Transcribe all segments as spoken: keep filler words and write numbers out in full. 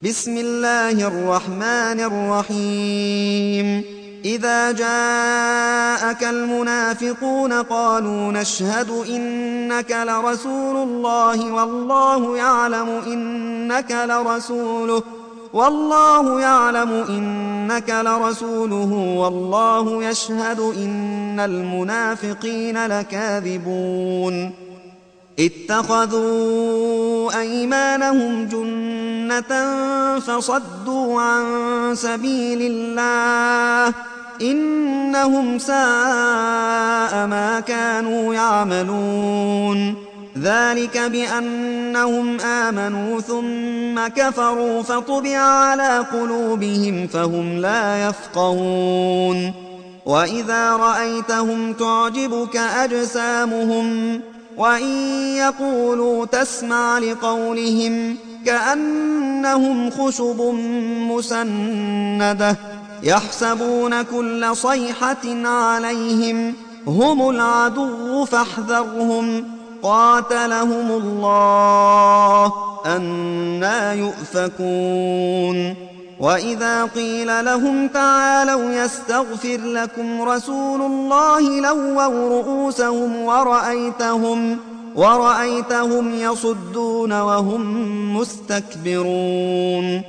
بسم الله الرحمن الرحيم إذا جاءك المنافقون قالوا نشهد إنك لرسول الله والله يعلم إنك لرسوله والله يعلم إنك لرسوله والله يشهد إن المنافقين لكاذبون اتخذوا أيمانهم جنة فصدوا عن سبيل الله إنهم ساء ما كانوا يعملون ذلك بأنهم آمنوا ثم كفروا فطبع على قلوبهم فهم لا يفقهون وإذا رأيتهم تعجبك أجسامهم وإن يقولوا تسمع لقولهم كأنهم خشب مسندة يحسبون كل صيحة عليهم هم العدو فاحذرهم قاتلهم الله أنى يؤفكون وإذا قيل لهم تعالوا يستغفر لكم رسول الله لووا رؤوسهم ورأيتهم, ورأيتهم يصدون وهم مستكبرون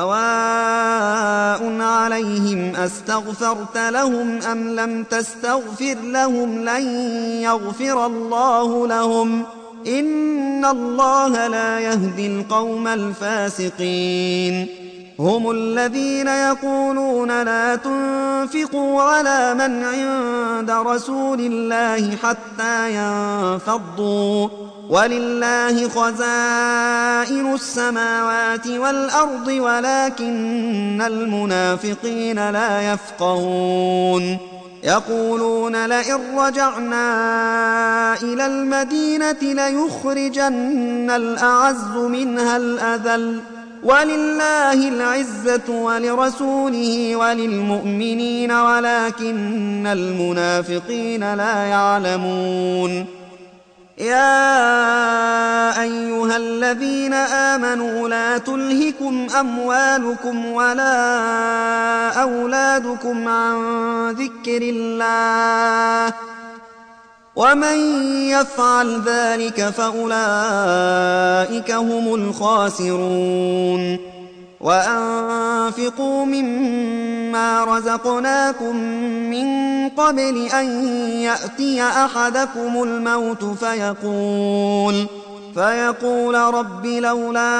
سواء عليهم أستغفرت لهم أم لم تستغفر لهم لن يغفر الله لهم إن الله لا يهدي القوم الفاسقين هم الذين يقولون لا تنفقوا على من عند رسول الله حتى ينفضوا ولله خزائن السماوات والأرض ولكن المنافقين لا يفقهون يقولون لئن رجعنا إلى المدينة ليخرجن الأعز منها الأذل ولله العزة ولرسوله وللمؤمنين ولكن المنافقين لا يعلمون يا أيها الذين آمنوا لا تلهكم أموالكم ولا أولادكم عن ذكر الله ومن يفعل ذلك فأولئك هم الخاسرون وأنفقوا مما رزقناكم من قبل أن يأتي أحدكم الموت فيقول فيقول رب لولا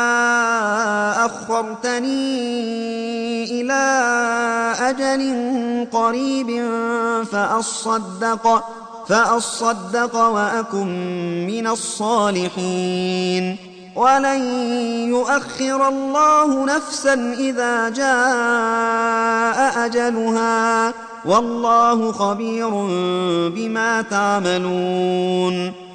أخرتني إلى أجل قريب فأصدق فأصدق وأكن من الصالحين ولن يؤخر الله نفسا إذا جاء أجلها والله خبير بما تعملون